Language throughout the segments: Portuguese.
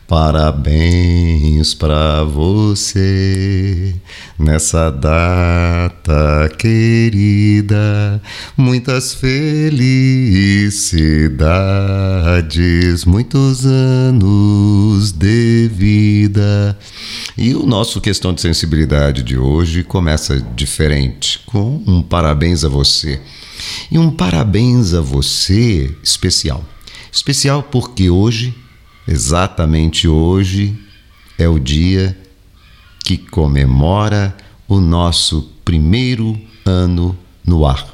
Parabéns pra você nessa data querida, muitas felicidades, muitos anos de vida. E o nosso Questão de Sensibilidade de hoje começa diferente, com um parabéns a você. E um parabéns a você especial. Especial porque hoje, exatamente hoje, é o dia que comemora o nosso primeiro ano no ar.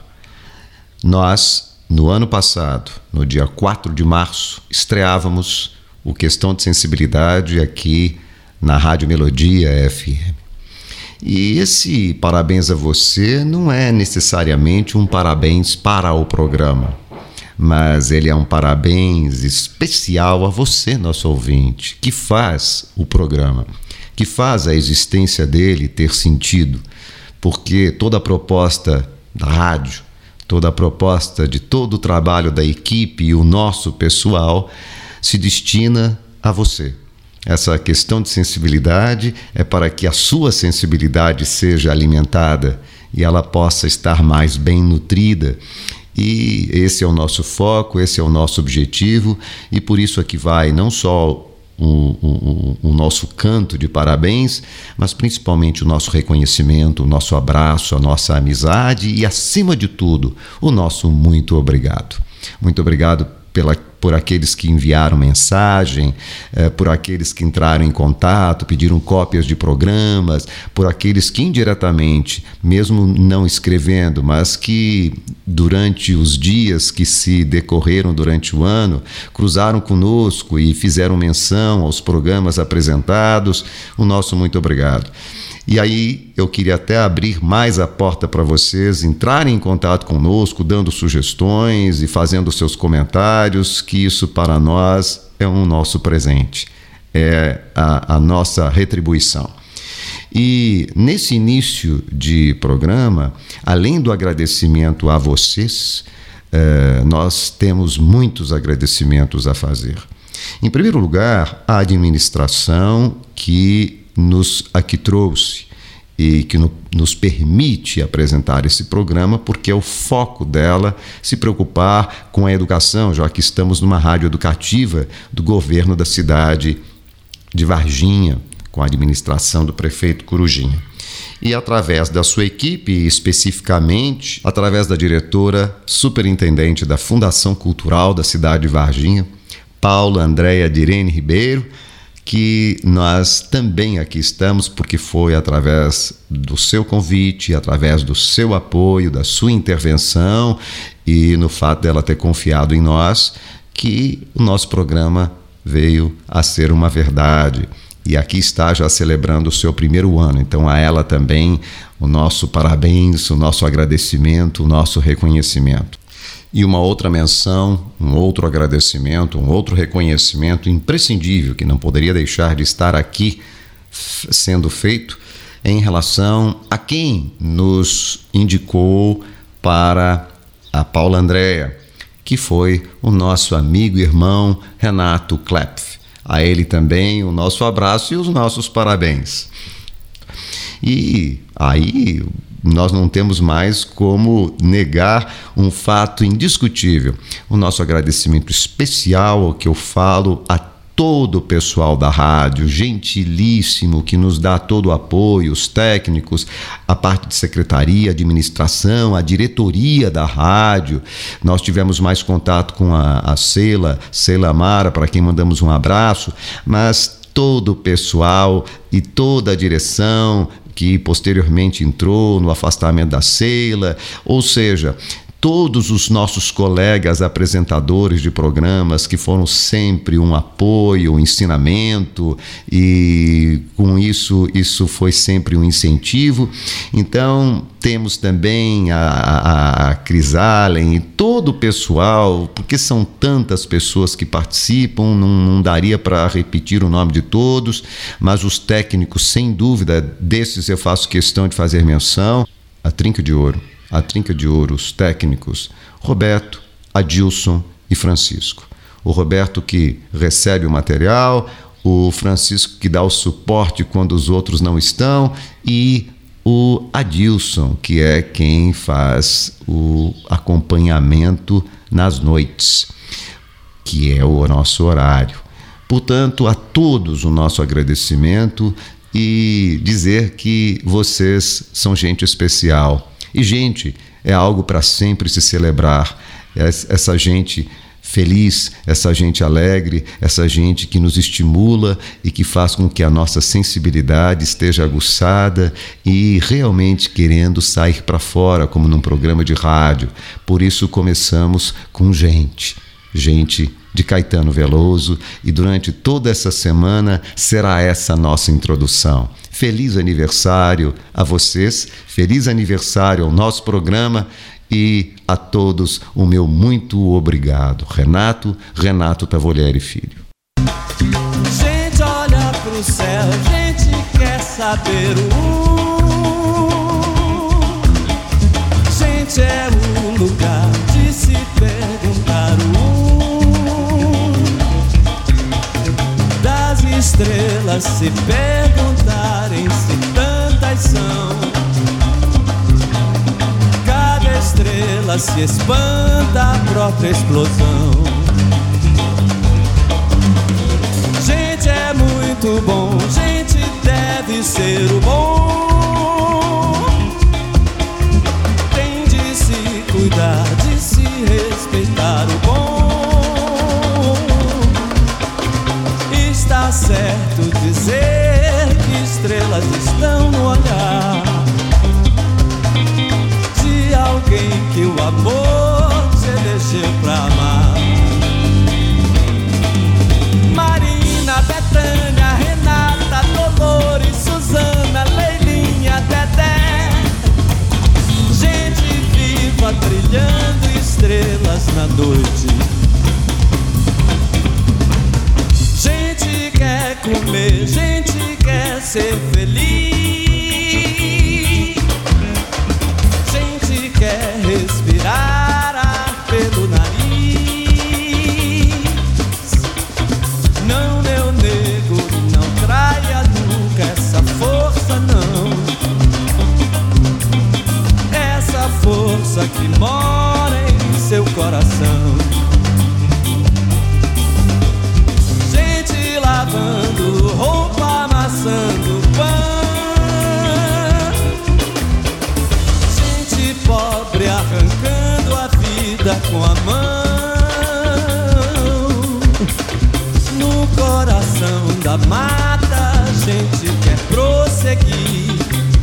Nós, no ano passado, no dia 4 de março, estreávamos o Questão de Sensibilidade aqui na Rádio Melodia FM. E esse parabéns a você não é necessariamente um parabéns para o programa, mas ele é um parabéns especial a você, nosso ouvinte, que faz o programa, que faz a existência dele ter sentido, porque toda a proposta da rádio, toda a proposta de todo o trabalho da equipe e o nosso pessoal se destina a você. Essa questão de sensibilidade é para que a sua sensibilidade seja alimentada e ela possa estar mais bem nutrida. E esse é o nosso foco, esse é o nosso objetivo, e por isso aqui vai não só o nosso canto de parabéns, mas principalmente o nosso reconhecimento, o nosso abraço, a nossa amizade e, acima de tudo, o nosso muito obrigado. Muito obrigado por aqueles que enviaram mensagem, por aqueles que entraram em contato, pediram cópias de programas, por aqueles que indiretamente, mesmo não escrevendo, mas que durante os dias que se decorreram durante o ano, cruzaram conosco e fizeram menção aos programas apresentados. O nosso muito obrigado. E aí eu queria até abrir mais a porta para vocês entrarem em contato conosco, dando sugestões e fazendo seus comentários, que isso para nós é um nosso presente, é a nossa retribuição. E nesse início de programa, além do agradecimento a vocês, nós temos muitos agradecimentos a fazer. Em primeiro lugar, a administração que nos aqui trouxe e que nos permite apresentar esse programa, porque é o foco dela se preocupar com a educação, já que estamos numa rádio educativa do governo da cidade de Varginha, com a administração do prefeito Corujinha. E através da sua equipe, especificamente através da diretora superintendente da Fundação Cultural da cidade de Varginha, Paula Andréia Direne Ribeiro, que nós também aqui estamos porque foi através do seu convite, através do seu apoio, da sua intervenção e no fato dela ter confiado em nós que o nosso programa veio a ser uma verdade. E aqui está já celebrando o seu primeiro ano. Então a ela também o nosso parabéns, o nosso agradecimento, o nosso reconhecimento. E uma outra menção, um outro agradecimento, um outro reconhecimento imprescindível que não poderia deixar de estar aqui sendo feito em relação a quem nos indicou para a Paula Andréia, que foi o nosso amigo e irmão Renato Klepf. A ele também o nosso abraço e os nossos parabéns. E aí nós não temos mais como negar um fato indiscutível. O nosso agradecimento especial, ao que eu falo, a todo o pessoal da rádio, gentilíssimo, que nos dá todo o apoio, os técnicos, a parte de secretaria, administração, a diretoria da rádio. Nós tivemos mais contato com a Sheila Amara, para quem mandamos um abraço, mas todo o pessoal e toda a direção que posteriormente entrou no afastamento da Sheila, ou seja, todos os nossos colegas apresentadores de programas que foram sempre um apoio, um ensinamento, e com isso foi sempre um incentivo. Então temos também a Cris Allen e todo o pessoal, porque são tantas pessoas que participam, não daria para repetir o nome de todos, mas os técnicos, sem dúvida, desses eu faço questão de fazer menção. A Trinca de Ouro, os técnicos Roberto, Adilson e Francisco. O Roberto que recebe o material, o Francisco, que dá o suporte quando os outros não estão, e o Adilson, que é quem faz o acompanhamento nas noites, que é o nosso horário. Portanto, a todos o nosso agradecimento e dizer que vocês são gente especial. E gente é algo para sempre se celebrar. Essa gente feliz, essa gente alegre, essa gente que nos estimula e que faz com que a nossa sensibilidade esteja aguçada e realmente querendo sair para fora, como num programa de rádio. Por isso começamos com gente de Caetano Veloso, e durante toda essa semana será essa nossa introdução. Feliz aniversário a vocês, feliz aniversário ao nosso programa, e a todos o meu muito obrigado. Renato Tavolieri Filho. Gente olha pro céu, gente quer saber gente é o lugar de se perguntar das estrelas se perguntarem se tantas são. Cada estrela se espanta a própria explosão. Gente é muito bom, gente deve ser o bom. Tem de se cuidar, de se respeitar o bom. Está certo dizer que estrelas estão no olhar de alguém que o amor se elegeu pra amar. Marina, Betânia, Renata, Dolores, Suzana, Leilinha, Dedé. Gente viva brilhando estrelas na noite. Gente quer comer, gente quer ser feliz. Gente quer respirar ar pelo nariz. Não, meu nego, não traia nunca essa força, não. Essa força que mora em seu coração. Gente lavando roupa, amassando pão. Gente pobre arrancando a vida com a mão. No coração da mata a gente quer prosseguir.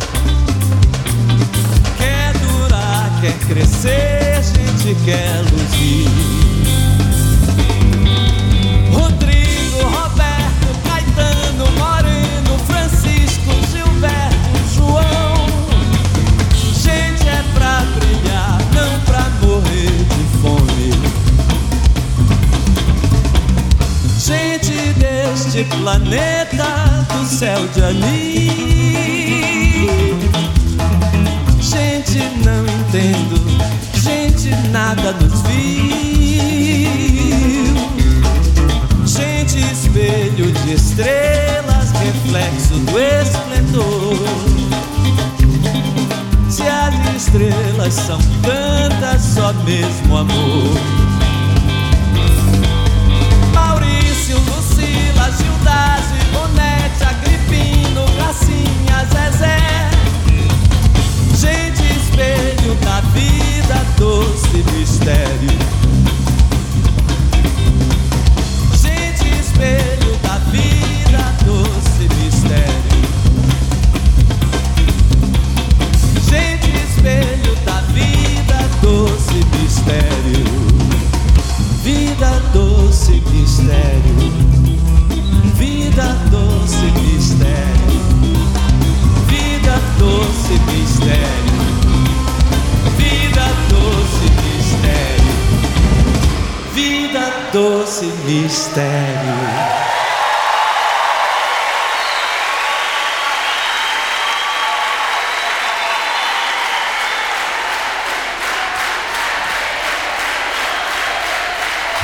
Quer durar, quer crescer, gente quer luzir. Rodrigo, Roberto, Caetano, Moreno, Francisco, Gilberto, João. Gente é pra brilhar, não pra morrer de fome. Gente deste planeta do céu de anil. Gente não entendo, gente nada nos viu. Gente espelho de estrelas, reflexo do esplendor. Se as estrelas são tantas, só mesmo amor. Maurício, Lucila, Gildásio, Ivonete, Agripino, Gracinha, Zezé. Gente espelho da vida, doce mistério. Gente espelho da vida, doce mistério. Gente espelho da vida, doce mistério. Vida, doce mistério. Vida, doce mistério. Vida, doce mistério. Vida, doce mistério. Vida, doce mistério.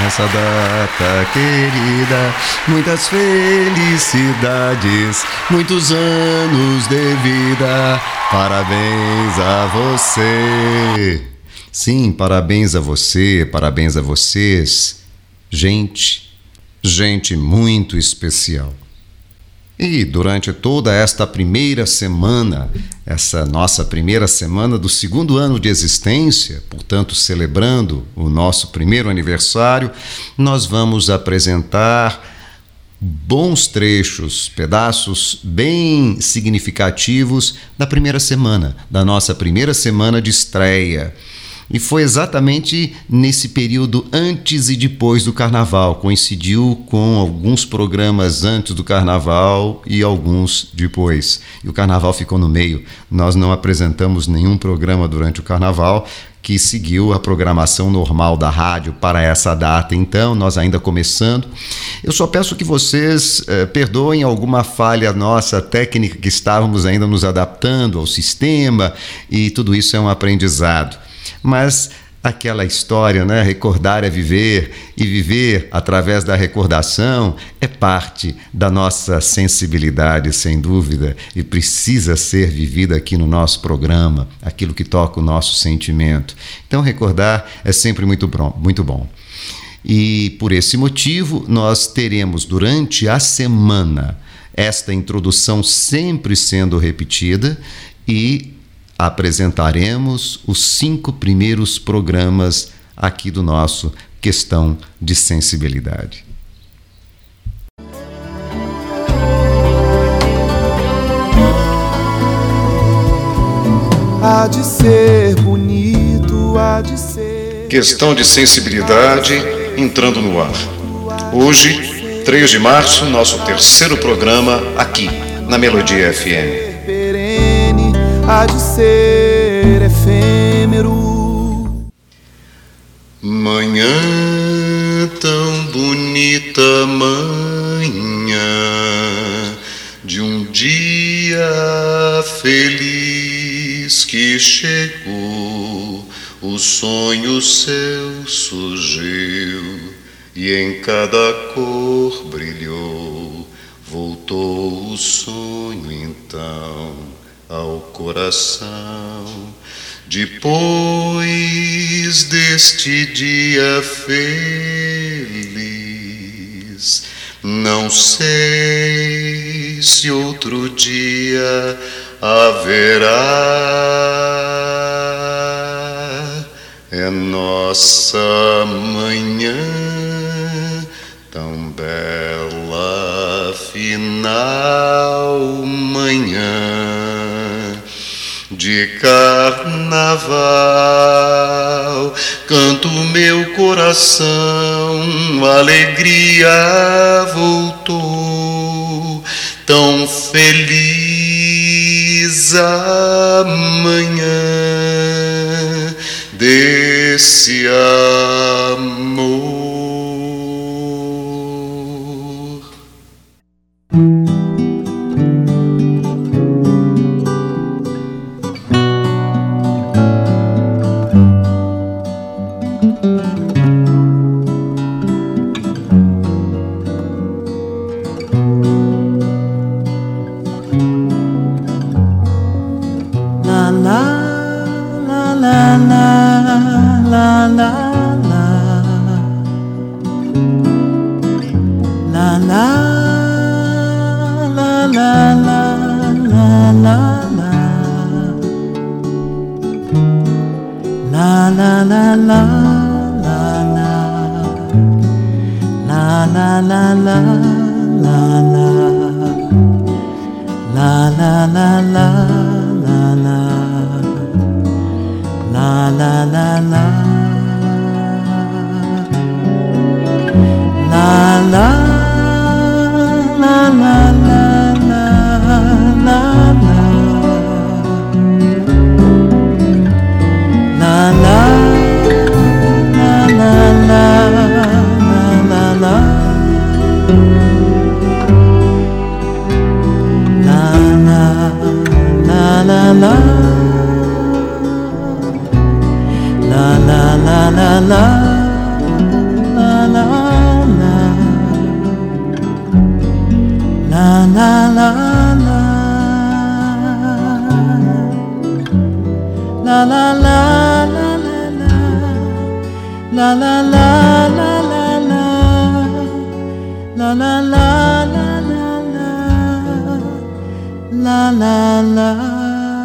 nessa data querida, muitas felicidades, muitos anos de vida, parabéns a você. Sim, parabéns a você, parabéns a vocês. Gente muito especial. E durante toda esta primeira semana, essa nossa primeira semana do segundo ano de existência, portanto celebrando o nosso primeiro aniversário, nós vamos apresentar bons trechos, pedaços bem significativos da primeira semana, da nossa primeira semana de estreia. E foi exatamente nesse período antes e depois do Carnaval. Coincidiu com alguns programas antes do Carnaval e alguns depois. E o Carnaval ficou no meio. Nós não apresentamos nenhum programa durante o Carnaval que seguiu a programação normal da rádio para essa data. Então, nós ainda começando. Eu só peço que vocês perdoem alguma falha nossa técnica, que estávamos ainda nos adaptando ao sistema, e tudo isso é um aprendizado. Mas aquela história, né? Recordar é viver, e viver através da recordação é parte da nossa sensibilidade, sem dúvida, e precisa ser vivida aqui no nosso programa, aquilo que toca o nosso sentimento. Então, recordar é sempre muito bom. E por esse motivo, nós teremos durante a semana esta introdução sempre sendo repetida, e apresentaremos os 5 primeiros programas aqui do nosso Questão de Sensibilidade. Há de ser bonito, há de ser... Questão de Sensibilidade entrando no ar. Hoje, 3 de março, nosso terceiro programa aqui na Melodia FM. Há de ser efêmero. Manhã tão bonita, manhã de um dia feliz que chegou, o sonho seu surgiu e em cada cor brilhou. Voltou o sonho então ao coração. Depois deste dia feliz, não sei se outro dia haverá. É nossa manhã tão bela, final manhã de carnaval, canto meu coração, alegria voltou, tão feliz amanhã desse amor. La la la la, la la la la la, la la la la la la, la la la la la, la la la.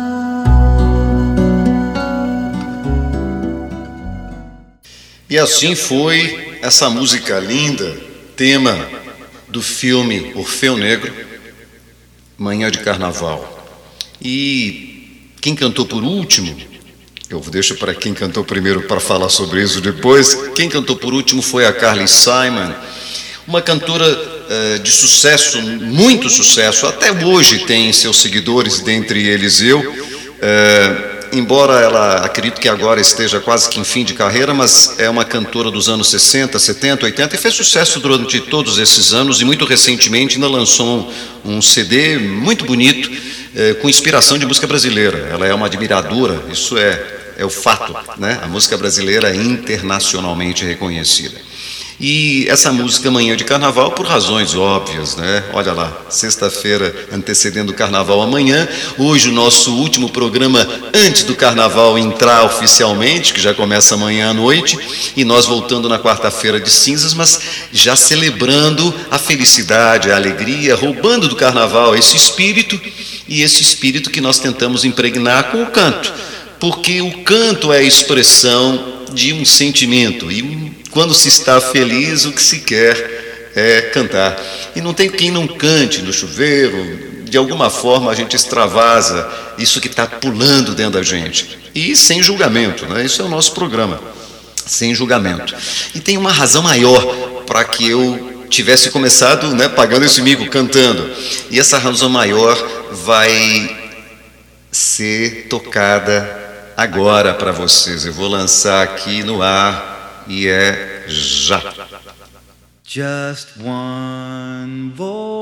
E assim foi essa música linda, tema do filme Orfeu Negro, Manhã de Carnaval. E quem cantou por último, eu deixo para quem cantou primeiro para falar sobre isso depois, quem cantou por último foi a Carly Simon, uma cantora de sucesso, muito sucesso, até hoje tem seus seguidores, dentre eles eu, embora ela, acredito que agora esteja quase que em fim de carreira, mas é uma cantora dos anos 60, 70, 80 e fez sucesso durante todos esses anos e muito recentemente ainda lançou um CD muito bonito com inspiração de música brasileira. Ela é uma admiradora, isso é o fato, né? A música brasileira é internacionalmente reconhecida. E essa música Manhã de Carnaval, por razões óbvias, né? Olha lá, sexta-feira antecedendo o Carnaval amanhã, hoje o nosso último programa antes do Carnaval entrar oficialmente, que já começa amanhã à noite, e nós voltando na quarta-feira de cinzas, mas já celebrando a felicidade, a alegria, roubando do Carnaval esse espírito, e esse espírito que nós tentamos impregnar com o canto, porque o canto é a expressão de um sentimento, e quando se está feliz, o que se quer é cantar. E não tem quem não cante no chuveiro, de alguma forma a gente extravasa isso que está pulando dentro da gente. E sem julgamento, né? Isso é o nosso programa, sem julgamento. E tem uma razão maior para que eu tivesse começado, né, pagando esse mico, cantando. E essa razão maior vai ser tocada agora para vocês. Eu vou lançar aqui no ar. E é já. Just one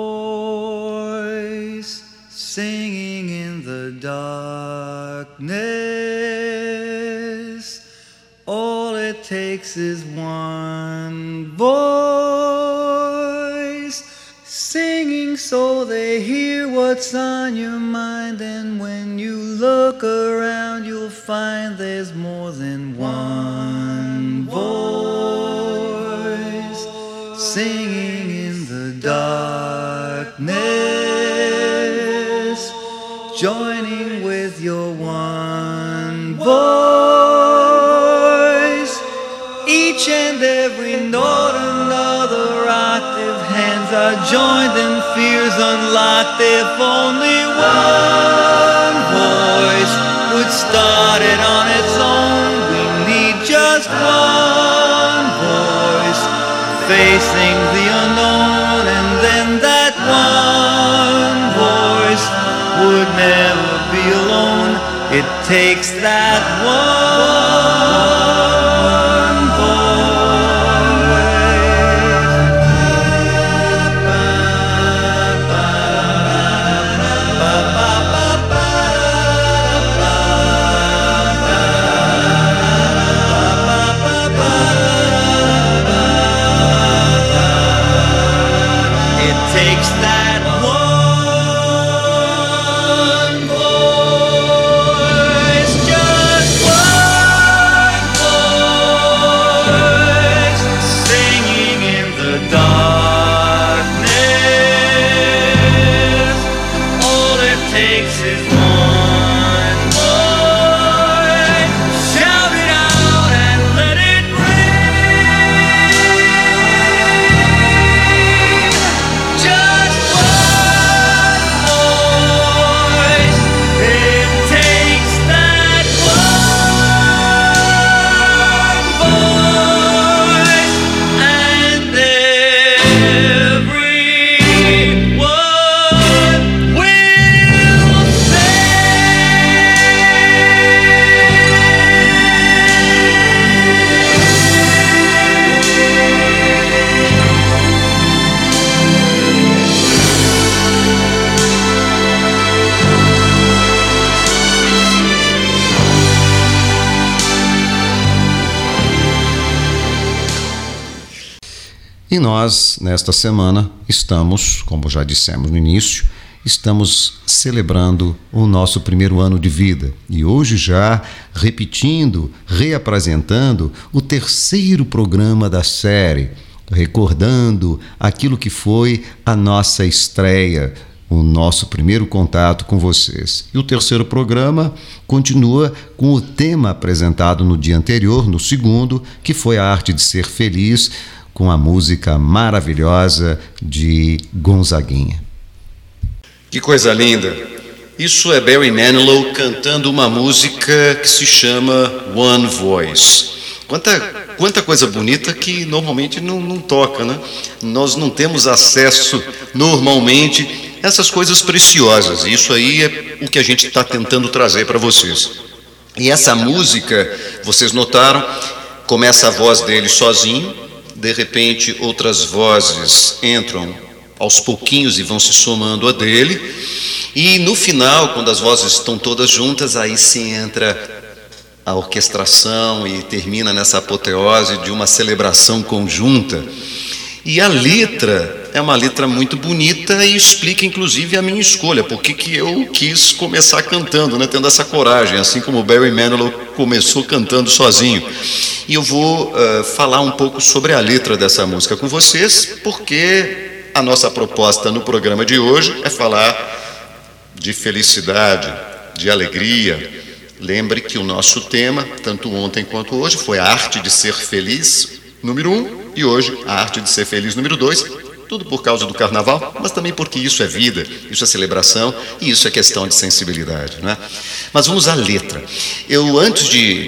voice singing in the darkness. All it takes is one voice singing so they hear what's on your mind. And when you look around, you'll find there's more than one voice singing in the darkness, joining with your one voice. Each and every note another octave, hands are joined and fears unlocked. If only one voice would start it on its own. We need just one voice facing the unknown, and then that one voice would never be alone. It takes that one just one. nós, nesta semana, estamos, como já dissemos no início, estamos celebrando o nosso primeiro ano de vida e hoje já repetindo, reapresentando o terceiro programa da série, recordando aquilo que foi a nossa estreia, o nosso primeiro contato com vocês. E o terceiro programa continua com o tema apresentado no dia anterior, no segundo, que foi a arte de ser feliz, com a música maravilhosa de Gonzaguinha. Que coisa linda! Isso é Barry Manilow cantando uma música que se chama One Voice. Quanta coisa bonita que normalmente não toca, né? Nós não temos acesso normalmente a essas coisas preciosas. Isso aí é o que a gente está tentando trazer para vocês. E essa música, vocês notaram, começa a voz dele sozinho, de repente outras vozes entram aos pouquinhos e vão se somando a dele, e no final, quando as vozes estão todas juntas, aí se entra a orquestração e termina nessa apoteose de uma celebração conjunta. E a letra é uma letra muito bonita e explica inclusive a minha escolha, porque que eu quis começar cantando, né, tendo essa coragem, assim como o Barry Manilow começou cantando sozinho. E eu vou falar um pouco sobre a letra dessa música com vocês, porque a nossa proposta no programa de hoje é falar de felicidade, de alegria. Lembre que o nosso tema, tanto ontem quanto hoje, foi a arte de ser feliz, número 1, e hoje a arte de ser feliz, número 2, tudo por causa do carnaval, mas também porque isso é vida, isso é celebração e isso é questão de sensibilidade, né? Mas vamos à letra. Eu, antes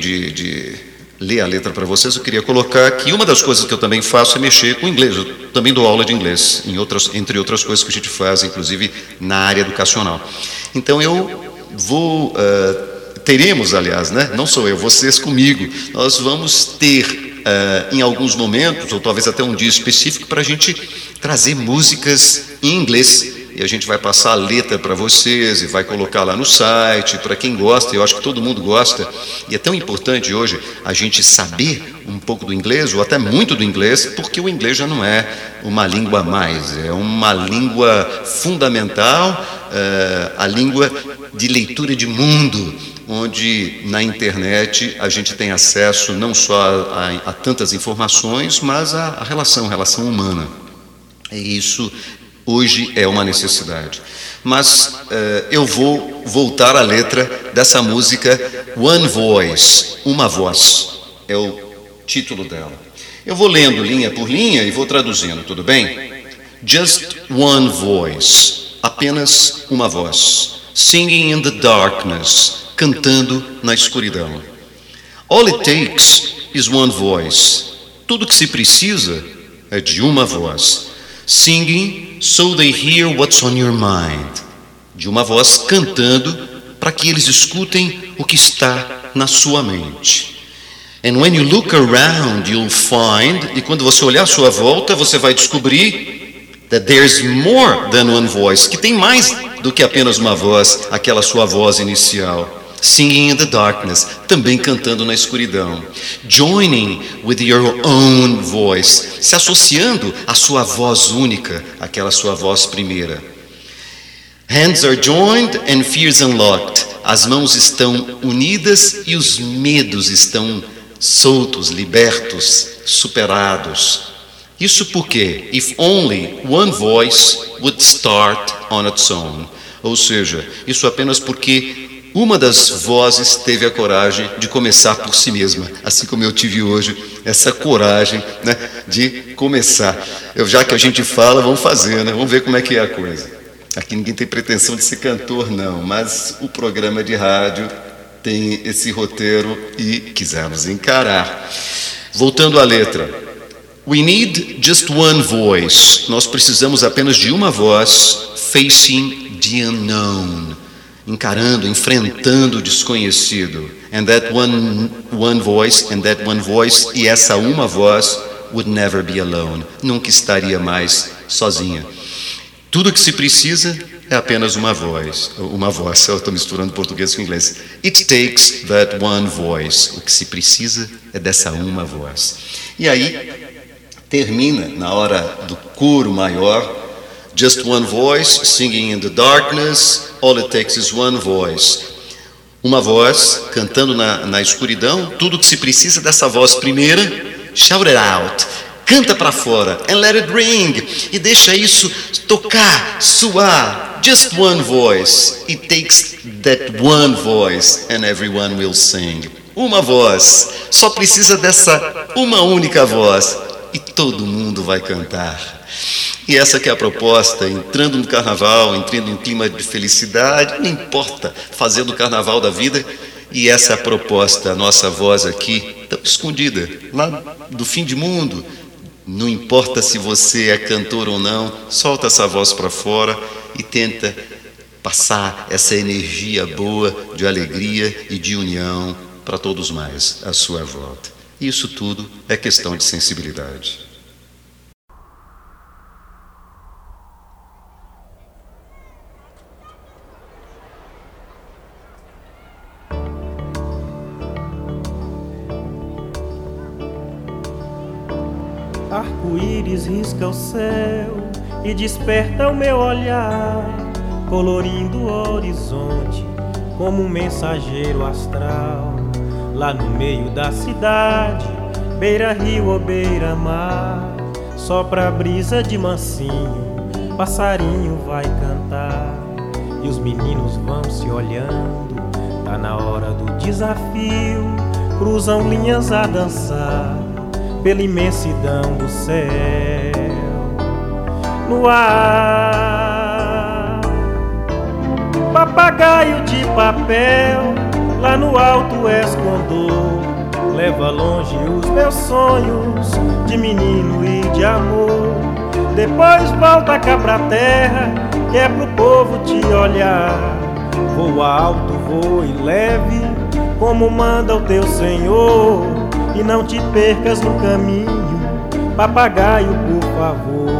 de ler a letra para vocês, eu queria colocar que uma das coisas que eu também faço é mexer com inglês. Eu também dou aula de inglês, entre outras coisas que a gente faz, inclusive na área educacional. Então eu vou... teremos, aliás, né? Não sou eu, vocês comigo. Nós vamos ter, em alguns momentos, ou talvez até um dia específico, para a gente trazer músicas em inglês. E a gente vai passar a letra para vocês e vai colocar lá no site, para quem gosta. Eu acho que todo mundo gosta. E é tão importante hoje a gente saber um pouco do inglês, ou até muito do inglês, porque o inglês já não é uma língua a mais, é uma língua fundamental, a língua de leitura de mundo, onde na internet a gente tem acesso não só a tantas informações, mas a relação humana. E isso hoje é uma necessidade. Mas eu vou voltar à letra dessa música One Voice, uma voz, é o título dela. Eu vou lendo linha por linha e vou traduzindo, tudo bem? Just one voice, apenas uma voz. Singing in the darkness, cantando na escuridão. All it takes is one voice. Tudo que se precisa é de uma voz. Singing so they hear what's on your mind. De uma voz cantando para que eles escutem o que está na sua mente. And when you look around, you'll find, e quando você olhar à sua volta, você vai descobrir that there's more than one voice, que tem mais do que apenas uma voz, aquela sua voz inicial. Singing in the darkness, também cantando na escuridão. Joining with your own voice, se associando à sua voz única, aquela sua voz primeira. Hands are joined and fears unlocked. As mãos estão unidas e os medos estão soltos, libertos, superados. Isso porque, if only one voice would start on its own. Ou seja, isso apenas porque uma das vozes teve a coragem de começar por si mesma, assim como eu tive hoje essa coragem, né, de começar. Já que a gente fala, vamos fazer, né? Vamos ver como é que é a coisa. Aqui ninguém tem pretensão de ser cantor, não, mas o programa de rádio tem esse roteiro e quisemos encarar. Voltando à letra. We need just one voice. Nós precisamos apenas de uma voz, facing the unknown. Encarando, enfrentando o desconhecido. And that one voice, e essa uma voz would never be alone. Nunca estaria mais sozinha. Tudo que se precisa é apenas uma voz. Eu estou misturando português com inglês. It takes that one voice. O que se precisa é dessa uma voz. E aí, termina na hora do coro maior. Just one voice, singing in the darkness, all it takes is one voice. Uma voz cantando na escuridão, tudo que se precisa dessa voz primeira, shout it out, canta para fora, and let it ring, e deixa isso tocar, soar. Just one voice, it takes that one voice, and everyone will sing. Uma voz, só precisa dessa uma única voz, e todo mundo vai cantar. E essa que é a proposta, entrando no carnaval, entrando em clima de felicidade, não importa, fazendo o carnaval da vida. E essa é a proposta, a nossa voz aqui, tão escondida, lá do fim de mundo. Não importa se você é cantor ou não, solta essa voz para fora e tenta passar essa energia boa de alegria e de união para todos mais à sua volta. Isso tudo é questão de sensibilidade. Arco-íris risca o céu e desperta o meu olhar, colorindo o horizonte como um mensageiro astral. Lá no meio da cidade, beira-rio ou beira-mar, sopra a brisa de mansinho, passarinho vai cantar. E os meninos vão se olhando, tá na hora do desafio, cruzam linhas a dançar pela imensidão do céu. No ar, papagaio de papel, lá no alto és condor, leva longe os meus sonhos de menino e de amor. Depois volta cá pra terra, que é pro povo te olhar. Voa alto, voe leve, como manda o teu Senhor, e não te percas no caminho, papagaio, por favor.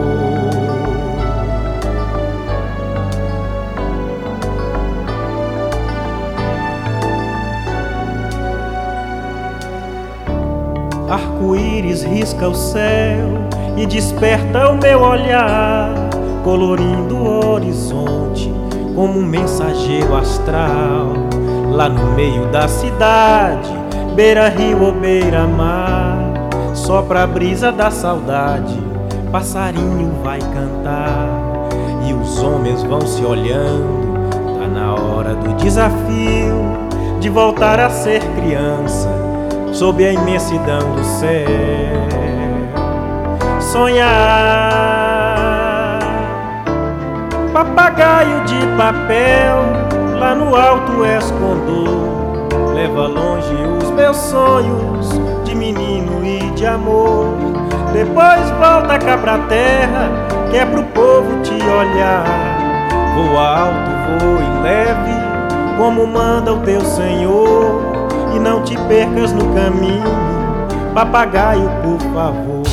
Arco-íris risca o céu e desperta o meu olhar, colorindo o horizonte como um mensageiro astral. Lá no meio da cidade, beira-rio ou beira-mar, sopra a brisa da saudade, passarinho vai cantar. E os homens vão se olhando, tá na hora do desafio, de voltar a ser criança, sob a imensidão do céu. Sonhar, papagaio de papel, lá no alto és condor, leva longe os meus sonhos de menino e de amor. Depois volta cá pra terra, que é pro povo te olhar. Voa alto, voe leve, como manda o teu Senhor, e não te percas no caminho, papagaio, por favor.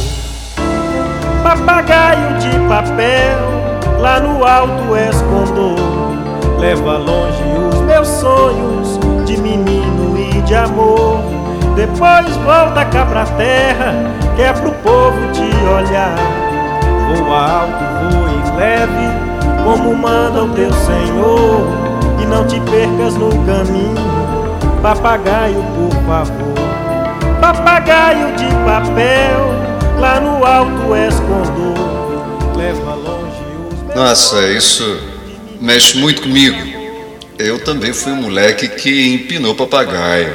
Papagaio de papel, lá no alto és condor, leva longe os meus sonhos de menino e de amor. Depois volta cá pra terra, que é pro povo te olhar. Voa alto, voe leve, como manda o teu Senhor, e não te percas no caminho, papagaio, por favor. Papagaio de papel, lá no alto és condor, leva longe os meus... Nossa, isso mexe muito comigo. Eu também fui um moleque que empinou papagaio.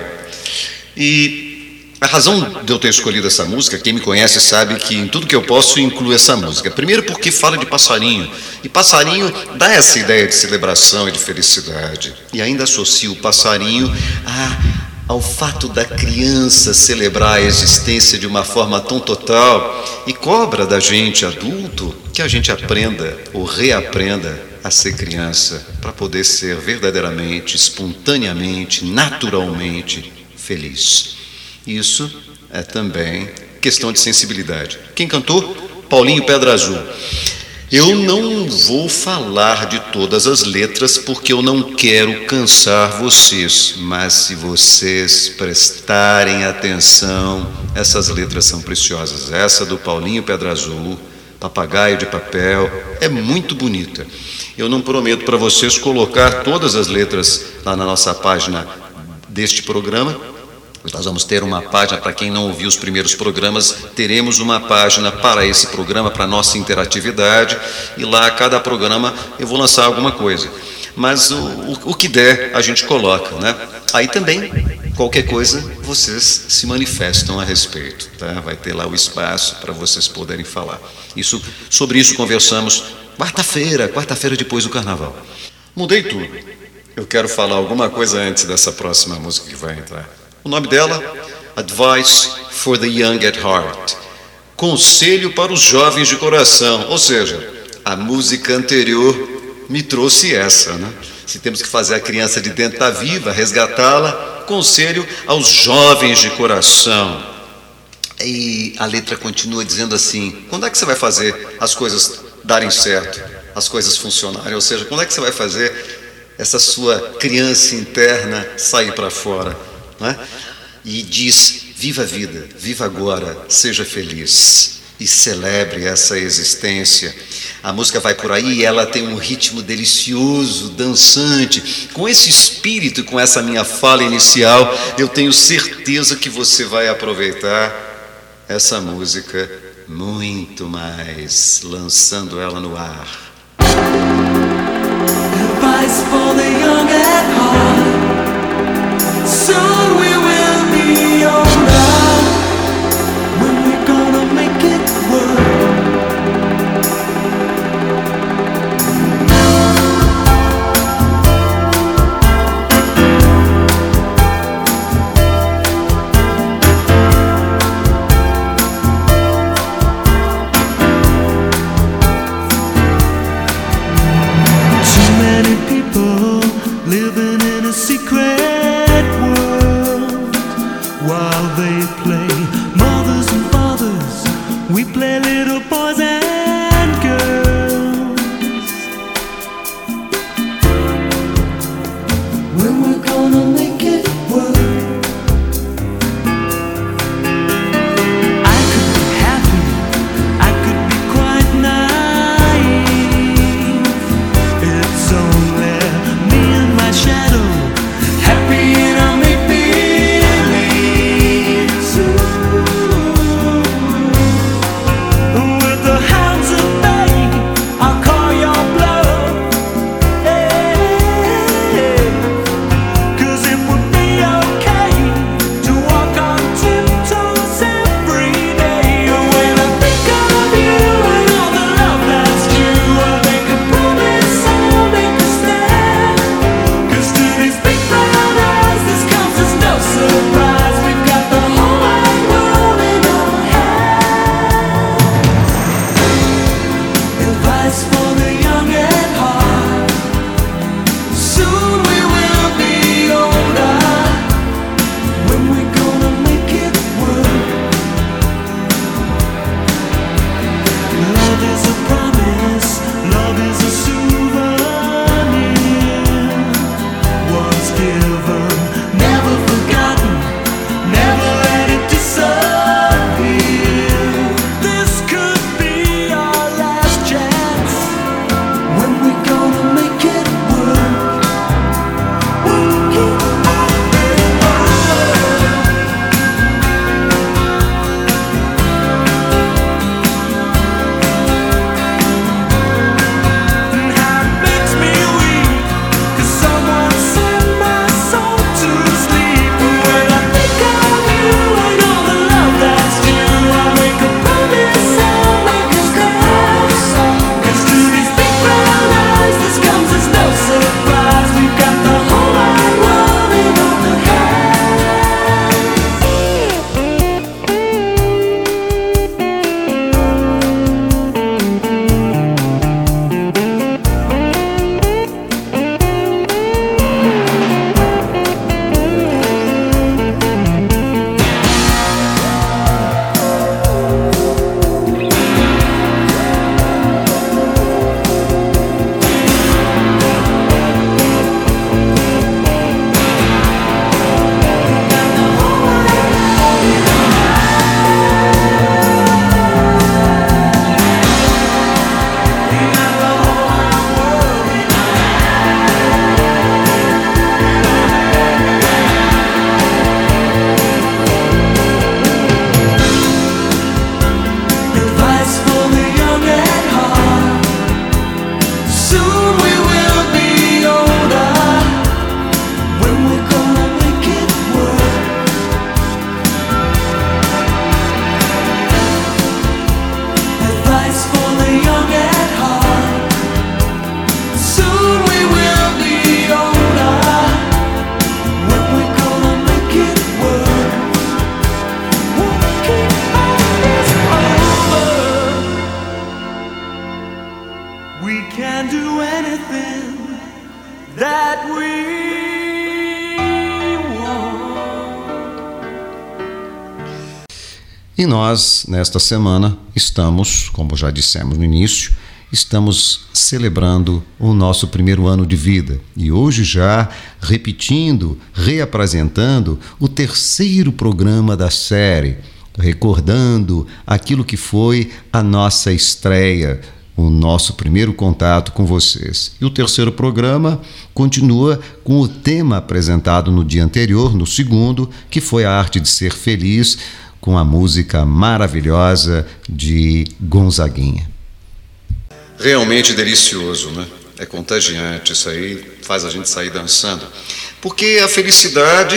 E a razão de eu ter escolhido essa música, quem me conhece sabe que em tudo que eu posso incluo essa música. Primeiro porque fala de passarinho, e passarinho dá essa ideia de celebração e de felicidade. E ainda associo o passarinho ao fato da criança celebrar a existência de uma forma tão total, e cobra da gente adulto que a gente aprenda ou reaprenda a ser criança, para poder ser verdadeiramente, espontaneamente, naturalmente feliz. Isso é também questão de sensibilidade. Quem cantou? Paulinho Pedra Azul. Eu não vou falar de todas as letras porque eu não quero cansar vocês, mas se vocês prestarem atenção, essas letras são preciosas. Essa do Paulinho Pedra Azul, Papagaio de Papel, é muito bonita. Eu não prometo para vocês colocar todas as letras lá na nossa página deste programa. Nós vamos ter uma página, para quem não ouviu os primeiros programas, teremos uma página para esse programa, para a nossa interatividade, e lá a cada programa eu vou lançar alguma coisa. Mas o que der, a gente coloca, né? Aí também, qualquer coisa, vocês se manifestam a respeito, tá? Vai ter lá o espaço para vocês poderem falar. Sobre isso conversamos quarta-feira depois do Carnaval. Mudei tudo. Eu quero falar alguma coisa antes dessa próxima música que vai entrar. O nome dela, Advice for the Young at Heart, Conselho para os Jovens de Coração. Ou seja, a música anterior me trouxe essa, né? Se temos que fazer a criança de dentro estar viva, resgatá-la, conselho aos jovens de coração. E a letra continua dizendo assim: quando é que você vai fazer as coisas darem certo, as coisas funcionarem? Ou seja, quando é que você vai fazer essa sua criança interna sair para fora? Né? E diz: viva a vida, viva agora, seja feliz e celebre essa existência. A música vai por aí e ela tem um ritmo delicioso, dançante. Com esse espírito, com essa minha fala inicial, eu tenho certeza que você vai aproveitar essa música muito mais, lançando ela no ar. Advice for the young at heart. Soon we will be alright. When we're gonna make it work. that we want. E nós, nesta semana, estamos, como já dissemos no início, estamos celebrando o nosso primeiro ano de vida. E hoje já repetindo, reapresentando o terceiro programa da série, recordando aquilo que foi a nossa estreia, o nosso primeiro contato com vocês. E o terceiro programa continua com o tema apresentado no dia anterior, no segundo, que foi a arte de ser feliz, com a música maravilhosa de Gonzaguinha. Realmente delicioso, né? É contagiante, isso aí faz a gente sair dançando. Porque a felicidade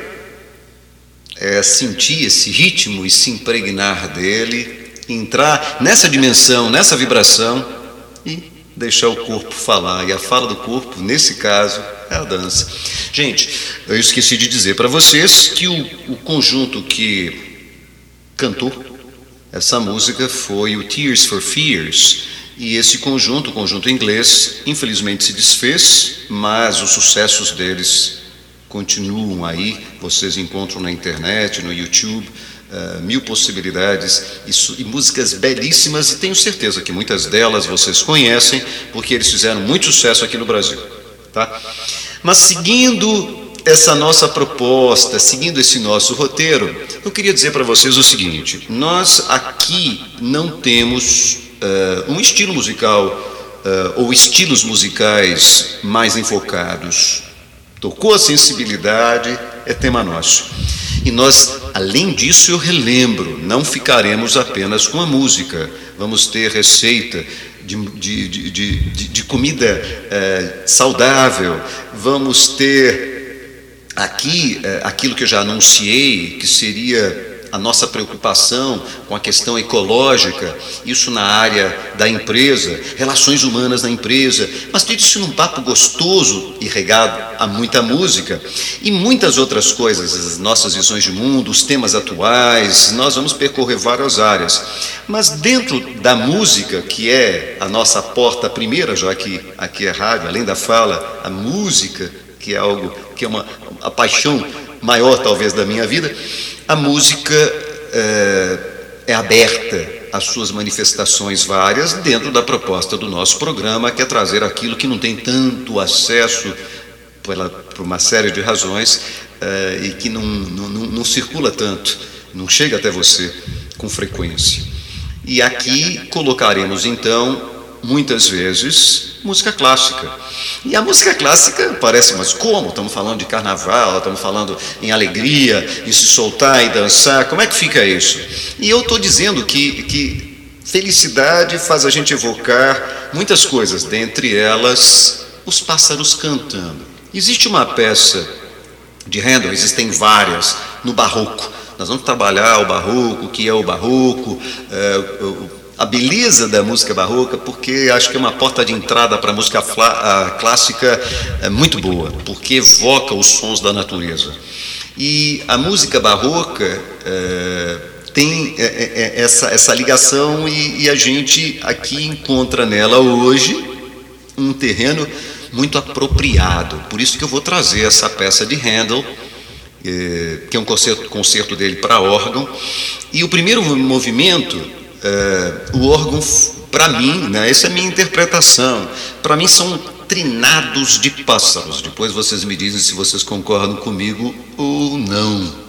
é sentir esse ritmo e se impregnar dele, entrar nessa dimensão, nessa vibração e deixar o corpo falar. E a fala do corpo, nesse caso, é a dança. Gente, eu esqueci de dizer para vocês que o conjunto que cantou essa música foi o Tears for Fears, e esse conjunto, o conjunto inglês, infelizmente se desfez, mas os sucessos deles continuam aí, vocês encontram na internet, no YouTube, mil possibilidades e músicas belíssimas, e tenho certeza que muitas delas vocês conhecem, porque eles fizeram muito sucesso aqui no Brasil, tá? Mas seguindo essa nossa proposta, seguindo esse nosso roteiro, eu queria dizer para vocês o seguinte: nós aqui não temos um estilo musical ou estilos musicais mais enfocados. Tocou a sensibilidade, é tema nosso. E nós, além disso, eu relembro, não ficaremos apenas com a música. Vamos ter receita de comida saudável, vamos ter aqui, aquilo que eu já anunciei, que seria a nossa preocupação com a questão ecológica, isso na área da empresa, relações humanas na empresa, mas tudo isso num papo gostoso e regado a muita música e muitas outras coisas, as nossas visões de mundo, os temas atuais. Nós vamos percorrer várias áreas, mas dentro da música, que é a nossa porta primeira, já que aqui é rádio, além da fala, a música, que é algo que é a paixão maior talvez da minha vida, a música é aberta às suas manifestações várias dentro da proposta do nosso programa, que é trazer aquilo que não tem tanto acesso por uma série de razões e que não circula tanto, não chega até você com frequência. E aqui colocaremos então muitas vezes música clássica. E a música clássica parece, mas como? Estamos falando de carnaval, estamos falando em alegria, em se soltar e dançar, como é que fica isso? E eu estou dizendo que felicidade faz a gente evocar muitas coisas, dentre elas os pássaros cantando. Existe uma peça de Handel, existem várias, no barroco. Nós vamos trabalhar o barroco, o que é o barroco, a beleza da música barroca, porque acho que é uma porta de entrada para a música clássica muito boa, porque evoca os sons da natureza. E a música barroca tem essa ligação e a gente aqui encontra nela hoje um terreno muito apropriado. Por isso que eu vou trazer essa peça de Handel, que é um concerto dele para órgão. E o primeiro movimento, o órgão, para mim, né, essa é a minha interpretação, para mim são trinados de pássaros. Depois vocês me dizem se vocês concordam comigo ou não.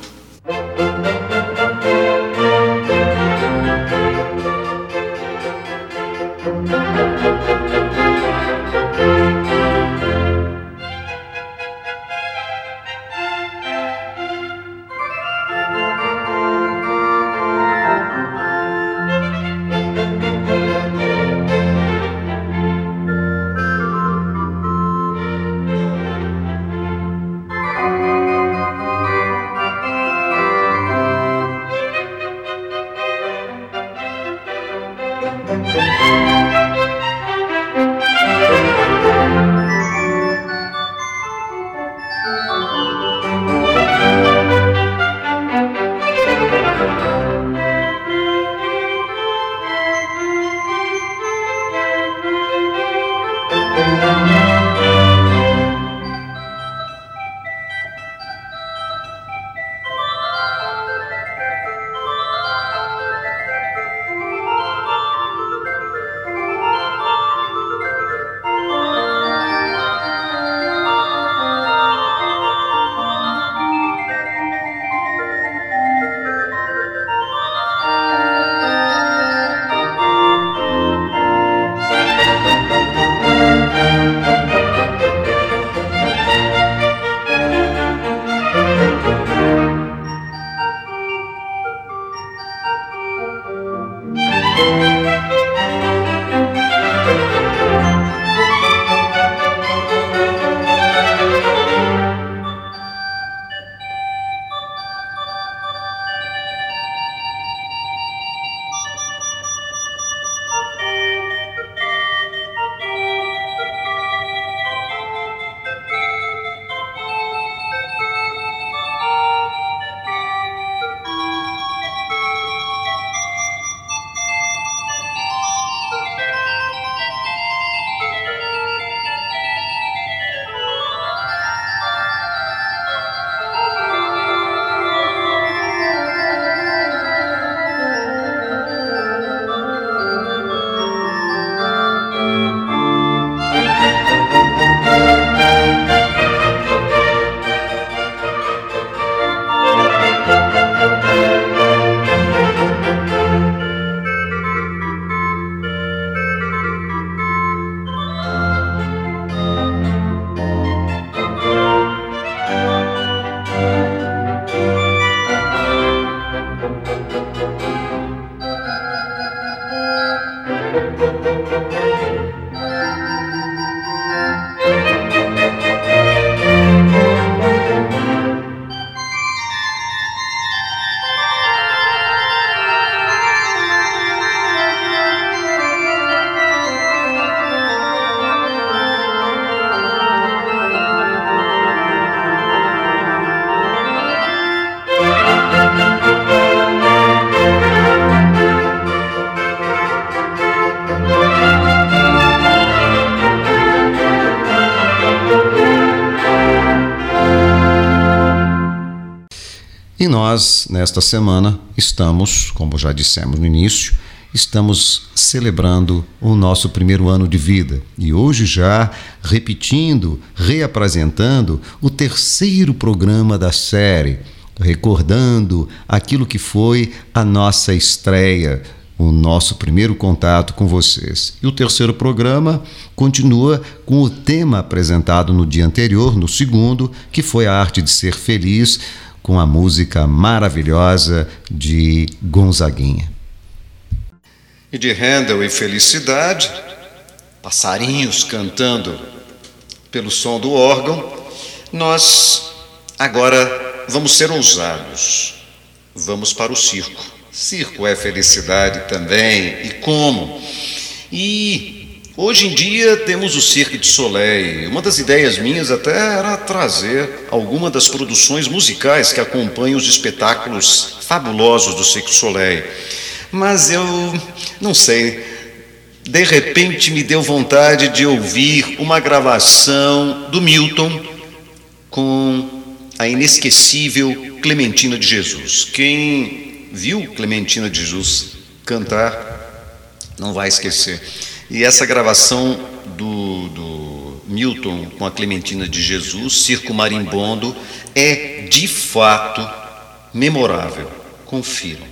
E nós, nesta semana, estamos, como já dissemos no início, estamos celebrando o nosso primeiro ano de vida. E hoje já repetindo, reapresentando o terceiro programa da série, recordando aquilo que foi a nossa estreia, o nosso primeiro contato com vocês. E o terceiro programa continua com o tema apresentado no dia anterior, no segundo, que foi a arte de ser feliz, com a música maravilhosa de Gonzaguinha. E de Handel e Felicidade, passarinhos cantando pelo som do órgão, nós agora vamos ser ousados. Vamos para o circo. Circo é felicidade também, e como? E hoje em dia temos o Cirque du Soleil. Uma das ideias minhas até era trazer alguma das produções musicais que acompanham os espetáculos fabulosos do Cirque du Soleil. Mas eu não sei, de repente me deu vontade de ouvir uma gravação do Milton com a inesquecível Clementina de Jesus. Quem viu Clementina de Jesus cantar não vai esquecer. E essa gravação do Milton com a Clementina de Jesus, Circo Marimbondo, é de fato memorável. Confiram.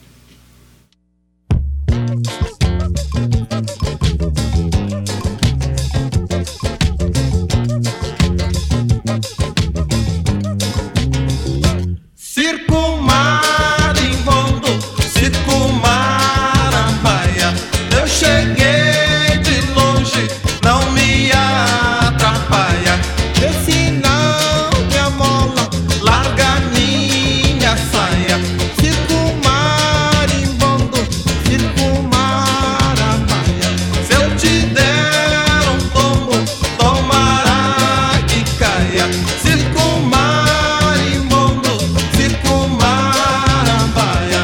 Circo Marimbondo, Circo Marambaia, eu cheguei de longe, não me atrapalha. Esse não me amola, larga minha saia. Circo Marimbondo, Circo Marambaia, se eu te der um tombo, tomara que caia. Circo Marimbondo, Circo Marambaia,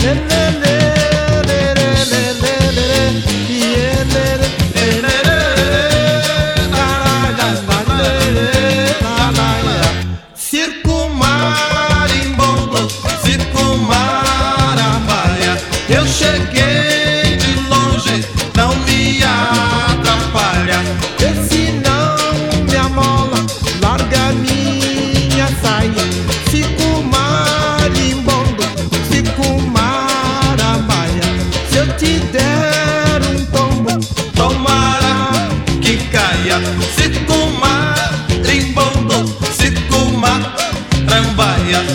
Circo Marimbondo, Circo Marambaia, eu cheguei de longe, não me atrapalha. Esse não me amola, larga minha saia. Circo Marimbondo, Circo Marambaia, se eu te der um tombo, tomara que caia. Circo Marimbondo, Circo Marambaia.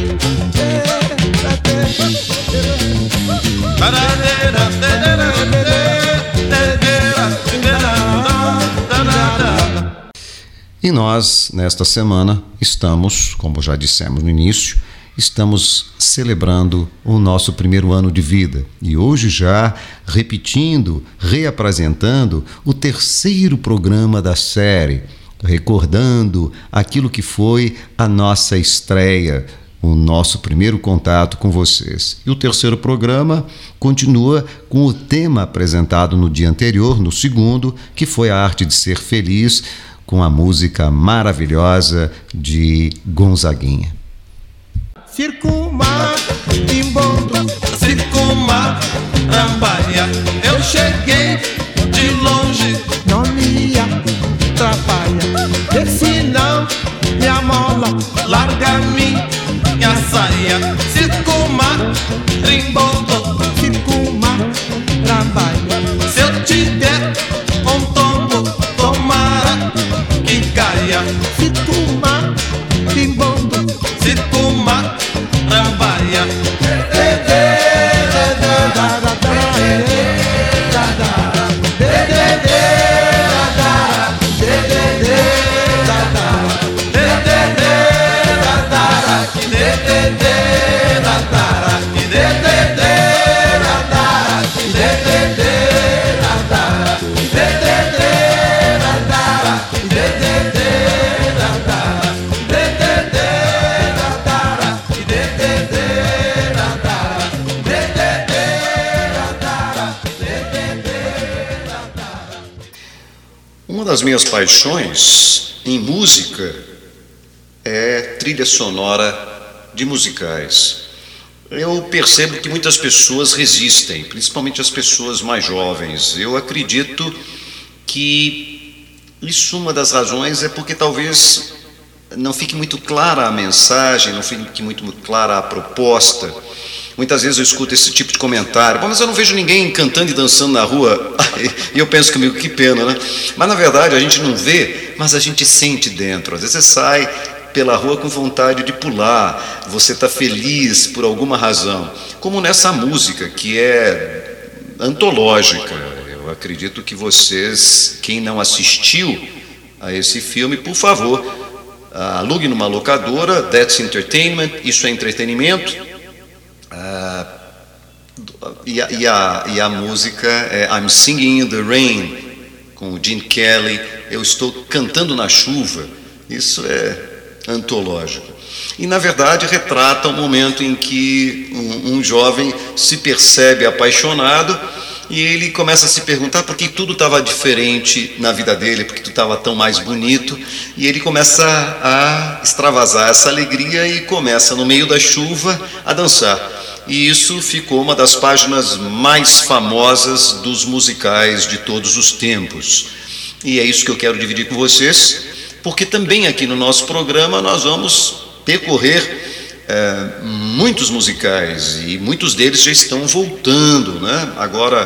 E nós, nesta semana, estamos, como já dissemos no início, estamos celebrando o nosso primeiro ano de vida. E hoje já repetindo, reapresentando o terceiro programa da série, recordando aquilo que foi a nossa estreia, o nosso primeiro contato com vocês. E o terceiro programa continua com o tema apresentado no dia anterior, no segundo, que foi a arte de ser feliz, com a música maravilhosa de Gonzaguinha. Circo Marimbondo, Circo Marambaia, eu cheguei de longe, não me atrapalha. Esse não me amola, larga minha saia. Circo Marimbondo, Circo Marambaia, se eu te der um tombo, tomara que caia. Circo Marimbondo, Circo Marambaia. Uma das minhas paixões em música é trilha sonora de musicais. Eu percebo que muitas pessoas resistem, principalmente as pessoas mais jovens. Eu acredito que isso, uma das razões, é porque talvez não fique muito clara a mensagem, não fique muito clara a proposta. Muitas vezes eu escuto esse tipo de comentário: mas eu não vejo ninguém cantando e dançando na rua. E eu penso comigo, que pena, né? Mas na verdade a gente não vê, mas a gente sente dentro. Às vezes você sai pela rua com vontade de pular, você está feliz por alguma razão, como nessa música que é antológica. Eu acredito que vocês, quem não assistiu a esse filme, por favor, alugue numa locadora. That's Entertainment, isso é entretenimento. E a música é I'm Singing in the Rain, com o Gene Kelly. Eu estou cantando na chuva. Isso é antológico. E na verdade retrata o momento em que um jovem se percebe apaixonado e ele começa a se perguntar por que tudo estava diferente na vida dele, porque tudo estava tão mais bonito, e ele começa a extravasar essa alegria e começa no meio da chuva a dançar. E isso ficou uma das páginas mais famosas dos musicais de todos os tempos. E é isso que eu quero dividir com vocês, porque também aqui no nosso programa nós vamos percorrer muitos musicais, e muitos deles já estão voltando, né? Agora,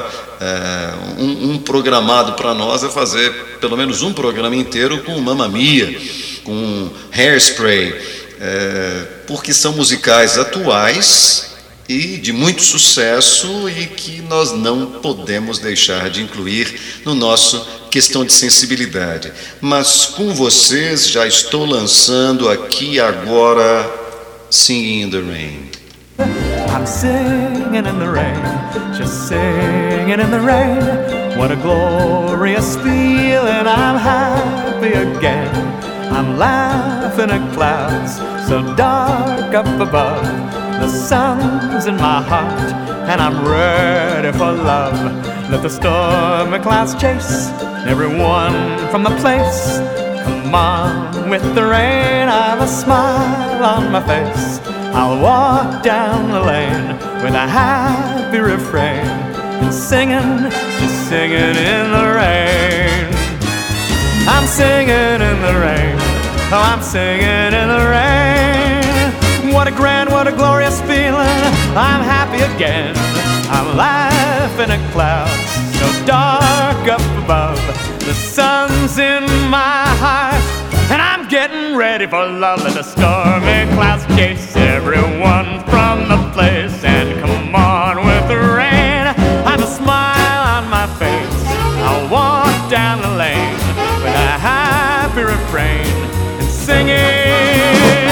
um programado para nós é fazer pelo menos um programa inteiro com Mamma Mia, com Hairspray, porque são musicais atuais e de muito sucesso e que nós não podemos deixar de incluir no nosso Questão de Sensibilidade. Mas com vocês já estou lançando aqui agora Singing in the Rain. I'm singing in the rain, just singing in the rain. What a glorious feeling, I'm happy again. I'm laughing at clouds so dark up above. The sun's in my heart and I'm ready for love. Let the stormy clouds chase everyone from the place. Come on with the rain, I have a smile on my face. I'll walk down the lane with a happy refrain and singing, just singing in the rain. I'm singing in the rain, oh I'm singing in the rain. What a grand, what a glorious feeling, I'm happy again. I'm laughing at clouds so dark up above. The sun's in my heart and I'm getting ready for love. Let the stormy clouds chase everyone from the place. And come on with the rain, I have a smile on my face. I'll walk down the lane with a happy refrain and singing.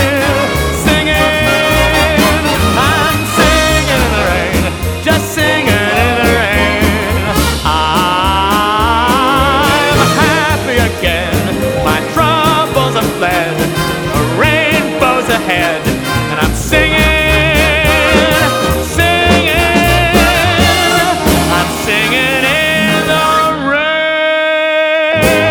Just singing in the rain. I'm happy again. My troubles are fled. A rainbow's ahead. And I'm singing, singing. I'm singing in the rain.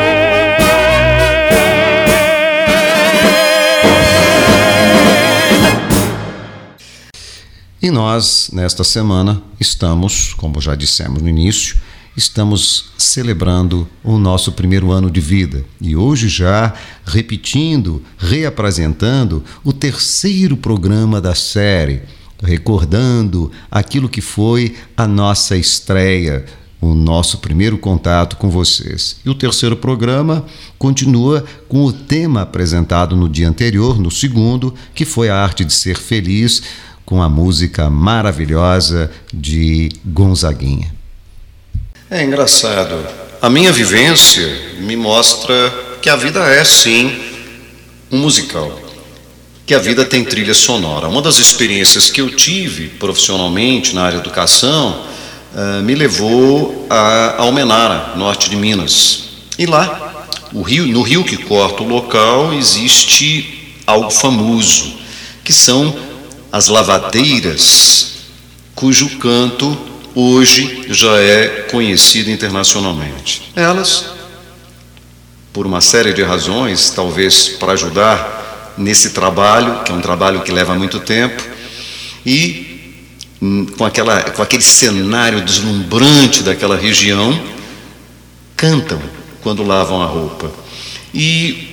E nós, nesta semana, estamos, como já dissemos no início, estamos celebrando o nosso primeiro ano de vida. E hoje já repetindo, reapresentando o terceiro programa da série, recordando aquilo que foi a nossa estreia, o nosso primeiro contato com vocês. E o terceiro programa continua com o tema apresentado no dia anterior, no segundo, que foi a arte de ser feliz, com a música maravilhosa de Gonzaguinha. É engraçado. A minha vivência me mostra que a vida é, sim, um musical. Que a vida tem trilha sonora. Uma das experiências que eu tive profissionalmente na área de educação me levou a Almenara, norte de Minas. E lá, no rio que corta o local, existe algo famoso, que são as lavadeiras, cujo canto hoje já é conhecido internacionalmente. Elas, por uma série de razões, talvez para ajudar nesse trabalho, que é um trabalho que leva muito tempo, e com aquele cenário deslumbrante daquela região, cantam quando lavam a roupa. E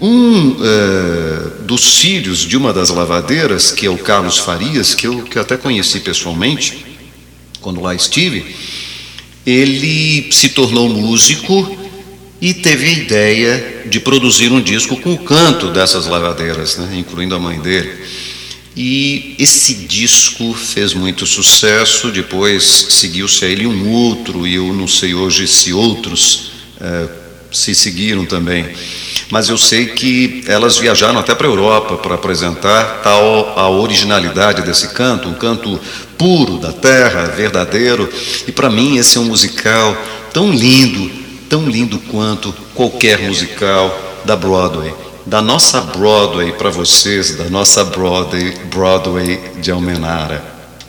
dos filhos de uma das lavadeiras, que é o Carlos Farias, que eu até conheci pessoalmente, quando lá estive, ele se tornou músico e teve a ideia de produzir um disco com o canto dessas lavadeiras, né, incluindo a mãe dele. E esse disco fez muito sucesso, depois seguiu-se a ele um outro, e eu não sei hoje se outros se seguiram também. Mas eu sei que elas viajaram até para a Europa para apresentar a originalidade desse canto, um canto puro da terra, verdadeiro. E para mim esse é um musical tão lindo quanto qualquer musical da Broadway. Da nossa Broadway para vocês, da nossa Broadway de Almenara.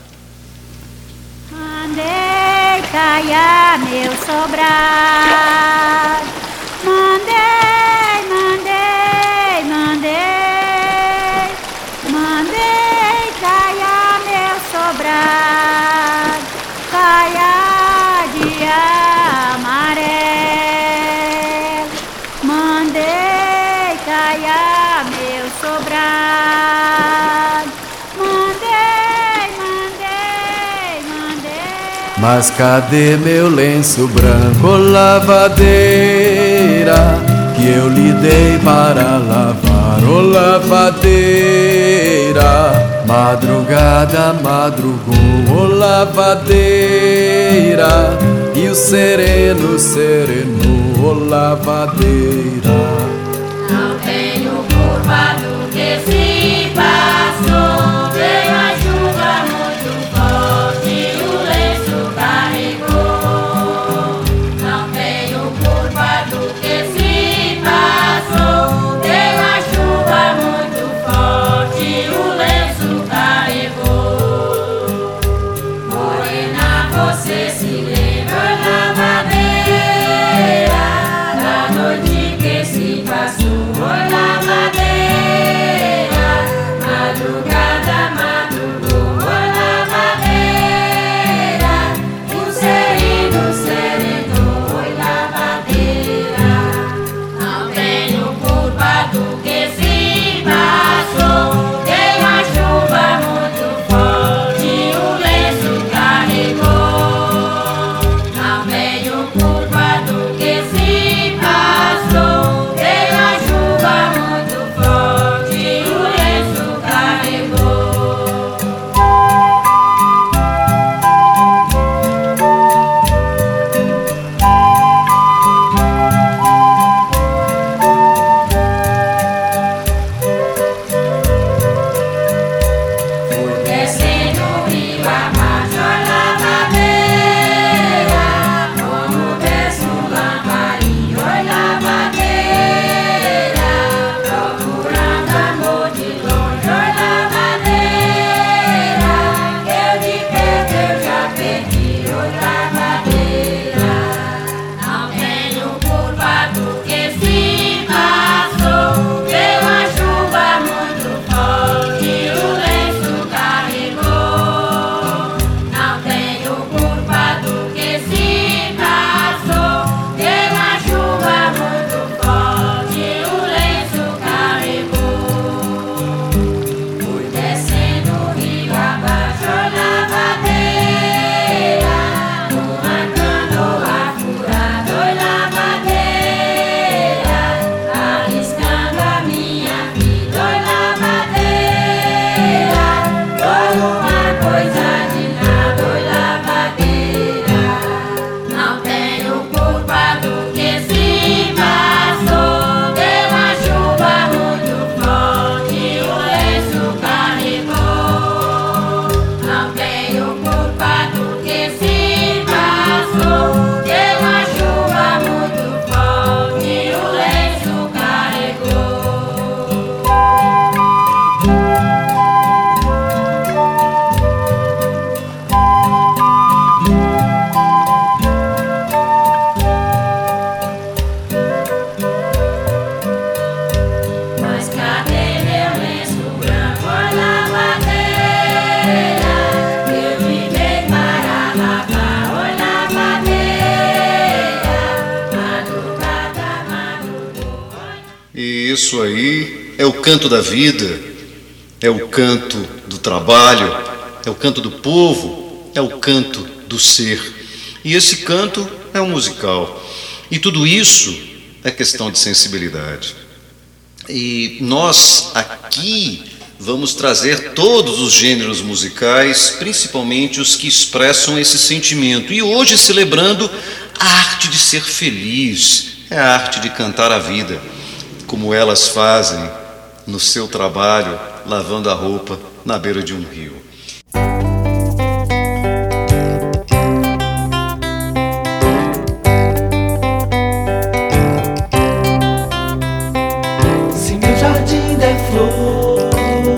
Mandei caia meu sobrado, mandei caia meu sobrado, caia de amarelo, mandei caia meu sobrado, mandei. Mas cadê meu lenço branco, lavadeira, que eu lhe dei para lavar, ô lavadeira? Madrugada madrugou, ô lavadeira, e o sereno serenou, ô lavadeira. Não tenho culpa do que se passou, veio a chuva muito forte, o lenço carregou. Não tenho culpa do que se passou, veio a chuva muito forte, o lenço carregou. Morena, você se lembra, lavadeira, da noite que se E isso aí é o canto da vida, é o canto do trabalho, é o canto do povo, é o canto do ser. E esse canto é um musical. E tudo isso é questão de sensibilidade. E nós aqui vamos trazer todos os gêneros musicais, principalmente os que expressam esse sentimento. E hoje celebrando a arte de ser feliz, é a arte de cantar a vida, como elas fazem no seu trabalho, lavando a roupa na beira de um rio. Se meu jardim der flor,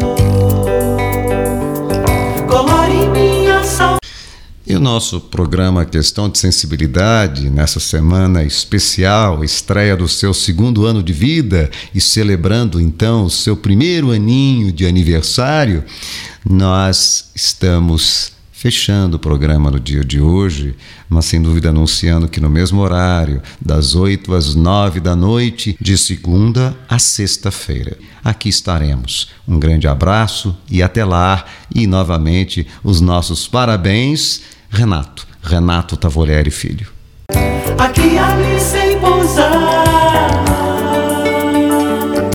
colore minha saudade. E o nosso programa Questão de Sensibilidade, nessa semana especial, estreia do seu 2º ano de vida e celebrando então o seu 1º aninho de aniversário, nós estamos fechando o programa no dia de hoje, mas sem dúvida anunciando que no mesmo horário, das 8 às 9 da noite, de segunda a sexta-feira, aqui estaremos. Um grande abraço e até lá. E novamente os nossos parabéns, Renato Tavolieri Filho. Aqui ali sem pousar.